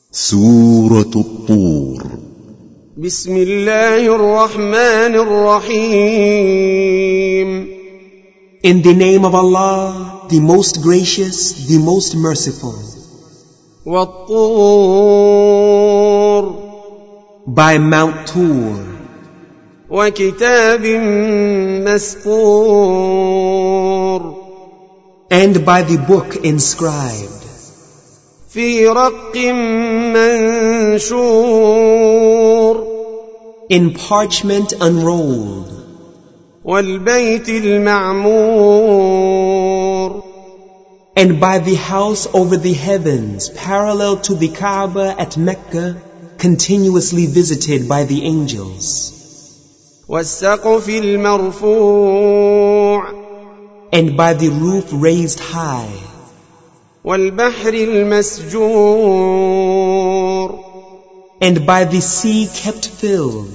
سورة الطور. بسم الله الرحمن الرحيم. In the name of Allah, the most gracious, the most merciful. والطور. By Mount Tur. وكتاب مسطور. And by the book inscribed. في رق منشور. In parchment unrolled. والبيت المعمور. And by the house over the heavens, parallel to the Kaaba at Mecca, continuously visited by the angels. والسقف المرفوع. And by the roof raised high. والبحر المسجور. And by the sea kept filled.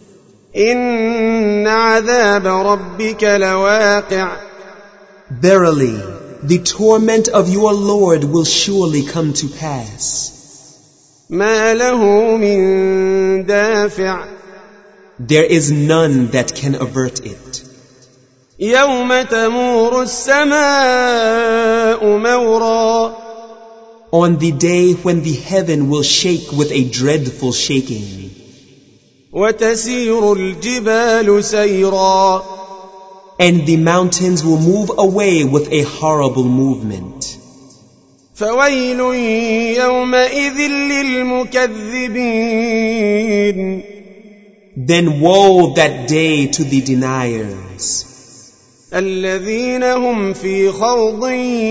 إن عذاب ربك لواقع. Verily, the torment of your Lord will surely come to pass. ما له من دافع. There is none that can avert it. يوم تمور السماء مورا. On the day when the heaven will shake with a dreadful shaking. وتسير الجبال سيرا. And the mountains will move away with a horrible movement. فويل يومئذ للمكذبين. Then woe that day to the deniers. الذين هم في خوض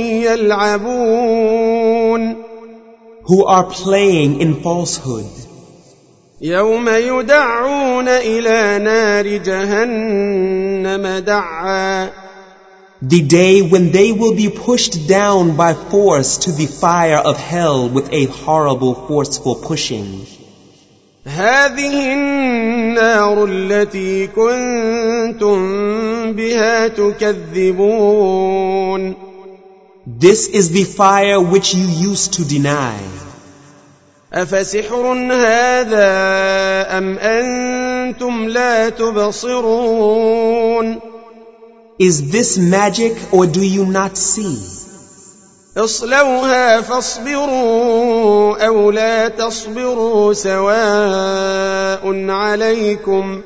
يلعبون. Who are playing in falsehood. يوم يدعون إلى نار جهنم دعا. The day when they will be pushed down by force to the fire of hell with a horrible forceful pushing. هذه النار التي كنتم بها تكذبون. This is the fire which you used to deny. أفسحر هذا أم أنتم لا تبصرون. Is this magic or do you not see? اصلوها فاصبروا أو لا تصبروا سواء عليكم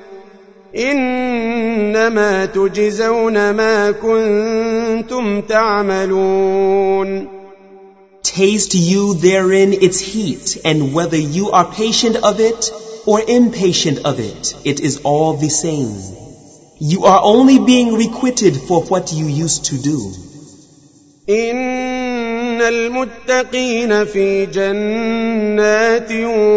إنما تجزون ما كنتم تعملون. Taste you therein its heat, and whether you are patient of it or impatient of it, it is all the same. You are only being requited for what you used to do. إن المتقين في جنات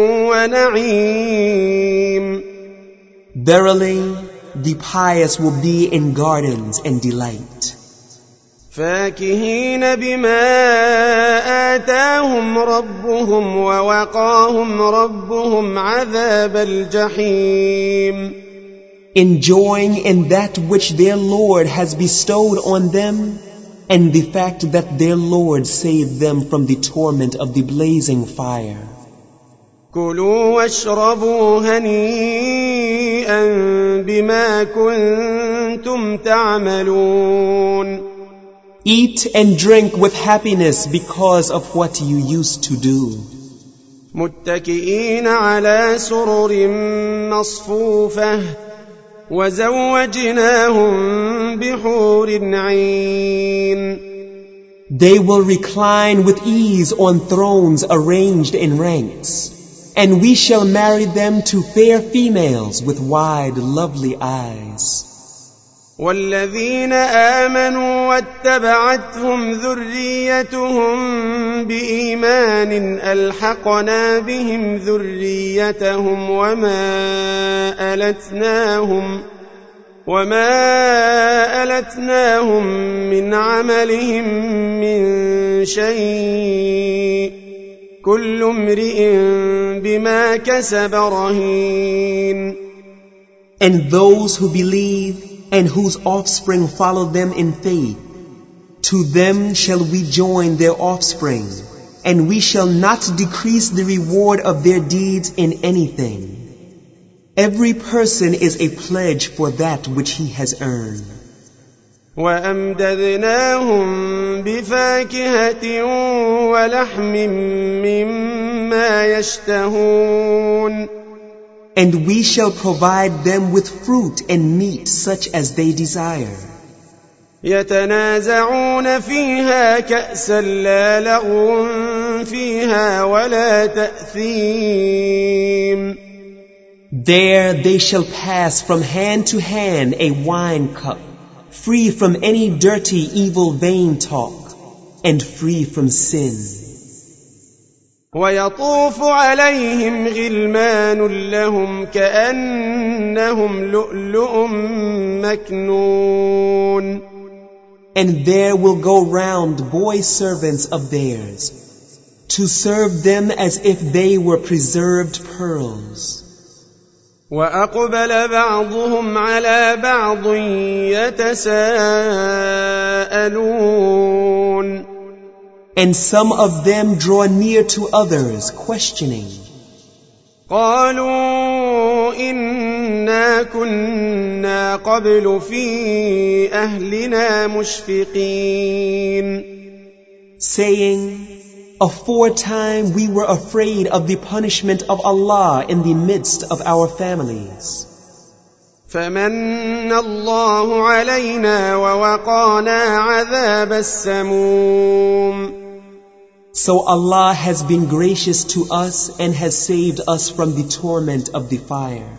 ونعيم. Verily, the pious will be in gardens and delight. فاكهين بما آتاهم ربهم ووقاهم ربهم عذاب الجحيم. Enjoying in that which their Lord has bestowed on them, and the fact that their Lord saved them from the torment of the blazing fire. كلوا واشربوا هنيئا بما كنتم تعملون. Eat and drink with happiness because of what you used to do. متكئين على سرر مصفوفة وزوجناهم بحور عين. They will recline with ease on thrones arranged in ranks, and we shall marry them to fair females with wide, lovely eyes. والذين آمنوا واتبعتهم ذريتهم بإيمان ألحقنا بهم ذريتهم وما ألتناهم من عملهم من شيء كل امرئ بما كسب رهين. And those who believe and whose offspring follow them in faith, to them shall we join their offspring, and we shall not decrease the reward of their deeds in anything. Every person is a pledge for that which he has earned. وَأَمْدَدْنَاهُمْ بِفَاكِهَةٍ وَلَحْمٍ مِّمَّا يَشْتَهُونَ. And we shall provide them with fruit and meat such as they desire. يَتَنَازَعُونَ فِيهَا كَأْسًا لَّا لَغْوٌ فِيهَا وَلَا تَأْثِيمٌ. There they shall pass from hand to hand a wine cup, free from any dirty, evil, vain talk, and free from sin. وَيَطُوفُ عَلَيْهِمْ غِلْمَانٌ لَّهُمْ كَأَنَّهُمْ لُؤْلُؤٌ مَّكْنُونٌ. And there will go round boy servants of theirs, to serve them as if they were preserved pearls. وَأَقْبَلَ بَعْضُهُمْ عَلَى بَعْضٍ يَتَسَاءَلُونَ. And some of them draw near to others, questioning. قَالُوا إِنَّا كُنَّا قَبْلُ فِي أَهْلِنَا مُشْفِقِينَ. Saying, aforetime we were afraid of the punishment of Allah in the midst of our families. فَمَنَّ اللَّهُ عَلَيْنَا وَوَقَانَا عَذَابَ السَّمُومِ. So Allah has been gracious to us and has saved us from the torment of the fire.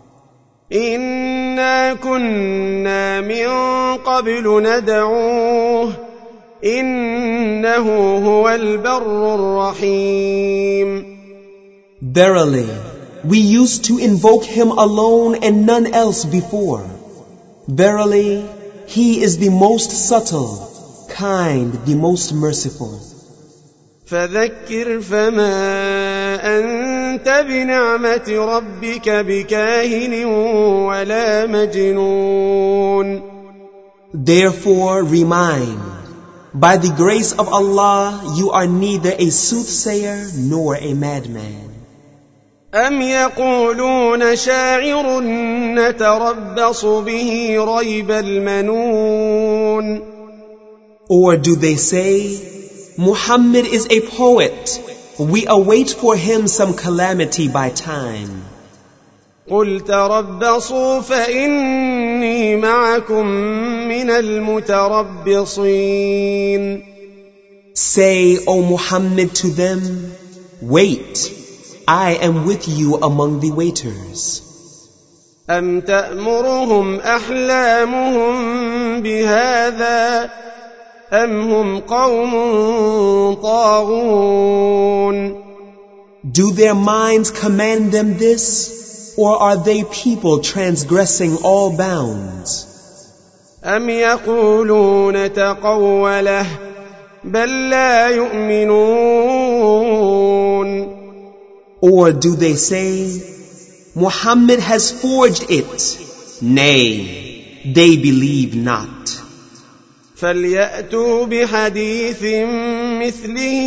إِنَّا كُنَّا مِن قَبْلُ نَدْعُوهُ إِنَّهُ هُوَ الْبَرُّ الرَّحِيمُ. Verily, we used to invoke Him alone and none else before. Verily, He is the most subtle, kind, the most merciful. فَذَكِّرْ فَمَا أَنْتَ بِنِعْمَةِ رَبِّكَ بِكَاهِنٍ وَلَا مَجْنُونٍ. Therefore remind, by the grace of Allah, you are neither a soothsayer nor a madman. أَمْ يَقُولُونَ شَاعِرٌ نَتَرَبَّصُ بِهِ رَيْبَ الْمَنُونِ. Or do they say, Muhammad is a poet, we await for him some calamity by time. قُلْ تَرَبَّصُوا فَإِنِّي مَعَكُمْ مِنَ الْمُتَرَبِّصِينَ. Say, O Muhammad, to them, wait, I am with you among the waiters. أَمْ تَأْمُرُهُمْ أَحْلَامُهُمْ بِهَذَا أَمْ هُمْ قَوْمٌ طَاغُونَ. Do their minds command them this, or are they people transgressing all bounds? أَمْ يَقُولُونَ تَقَوَّلَهُ بَل لَّا يُؤْمِنُونَ. Or do they say, Muhammad has forged it? Nay, they believe not. فَلْيَأْتُوا بِحَدِيثٍ مِثْلِهِ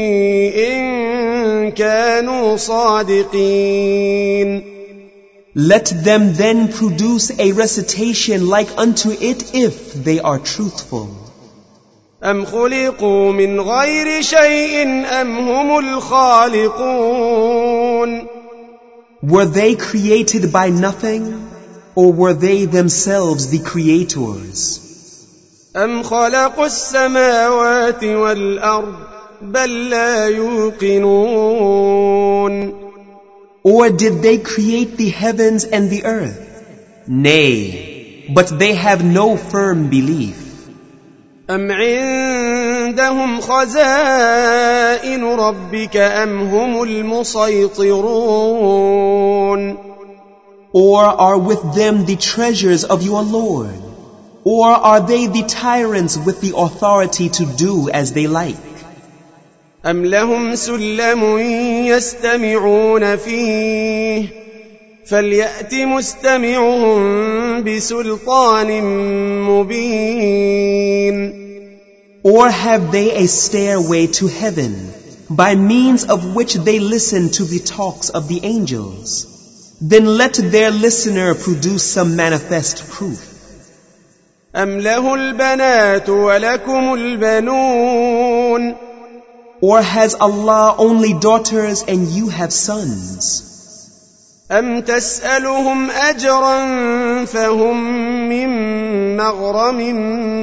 إِن كَانُوا صَادِقِينَ. Let them then produce a recitation like unto it if they are truthful. أَمْ خُلِقُوا مِنْ غَيْرِ شَيْءٍ أَمْ هُمُ الْخَالِقُونَ. Were they created by nothing, or were they themselves the creators? أَمْ خَلَقُوا السَّمَاوَاتِ وَالْأَرْضَ بَل لَّا يُوقِنُونَ. Or did they create the heavens and the earth? Nay, but they have no firm belief. أَمْ عِندَهُمْ خَزَائِنُ رَبِّكَ أَمْ هُمُ الْمُصَيْطِرُونَ. Or are with them the treasures of your Lord? Or are they the tyrants with the authority to do as they like? أَمْ لَهُمْ سُلَّمٌ يَسْتَمِعُونَ فِيهِ فَلْيَأْتِ مُسْتَمِعُهُم بِسُلْطَانٍ مُبِينٍ. Or have they a stairway to heaven? by means of which they listen to the talks of the angels. Then let their listener produce some manifest proof. أم له البنات ولكم البنون Or has Allah only daughters and you have sons? أم تسألهم أجرا فهم من مغرم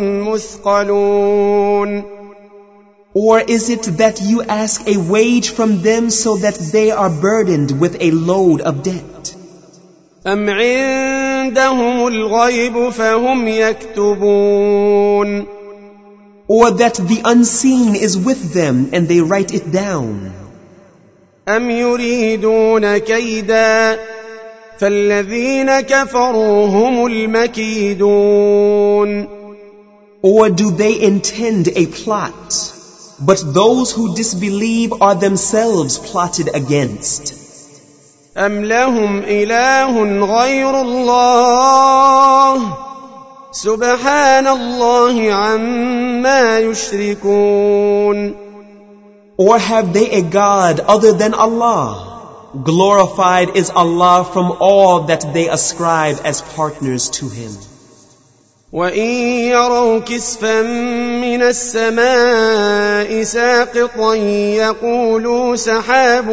مثقلون Or is it that you ask a wage from them so that they are burdened with a load of debt? أم عندهم الغيب فهم يكتبون Or that the unseen is with them and they write it down? أم يريدون كيدا فالذين كفروا هم المكيدون Or do they intend a plot? But those who disbelieve are themselves plotted against. أم لهم إله غير الله سبحان الله عما يشركون Or have they a God other than Allah? Glorified is Allah from all that they ascribe as partners to Him. وإن يروا كسفا من السماء ساقطا يقولوا سحاب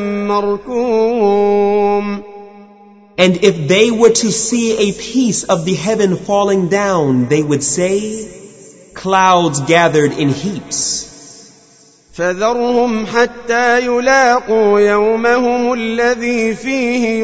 مركوم And if they were to see a piece of the heaven falling down, they would say, clouds gathered in heaps. فذرهم حتى يلاقوا يومهم الذي فيه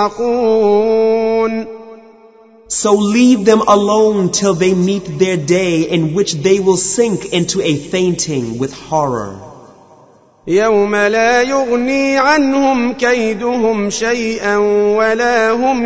يصعقون So leave them alone till they meet their day in which they will sink into a fainting with horror. يوم لا يغني عنهم كيدهم شيئا ولا هم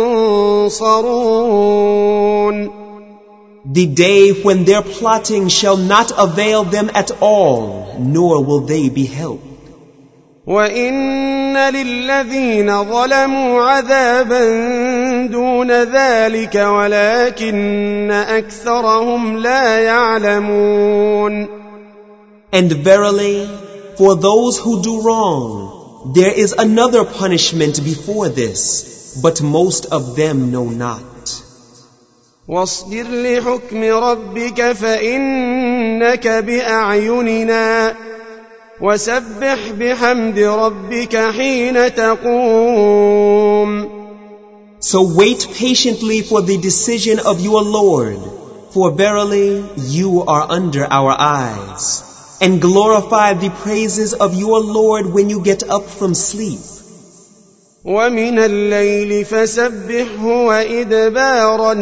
ينصرون The day when their plotting shall not avail them at all, nor will they be helped. وَإِنَّ لِلَّذِينَ ظَلَمُوا عَذَابًا دُونَ ذَلِكَ وَلَكِنَّ أَكْثَرَهُمْ لَا يَعْلَمُونَ And verily, for those who do wrong, there is another punishment before this, but most of them know not. وَاصْبِرْ لِحُكْمِ رَبِّكَ فَإِنَّكَ بِأَعْيُنِنَا وَسَبِّحْ بِحَمْدِ رَبِّكَ حِينَ تَقُومُ So wait patiently for the decision of your Lord, for verily you are under our eyes. And glorify the praises of your Lord when you get up from sleep. وَمِنَ اللَّيْلِ فَسَبِّحْهُ وَإِدْبَارَ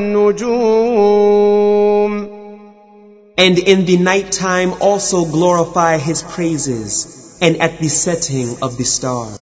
النُّجُومِ And in the night time also glorify His praises, and at the setting of the stars.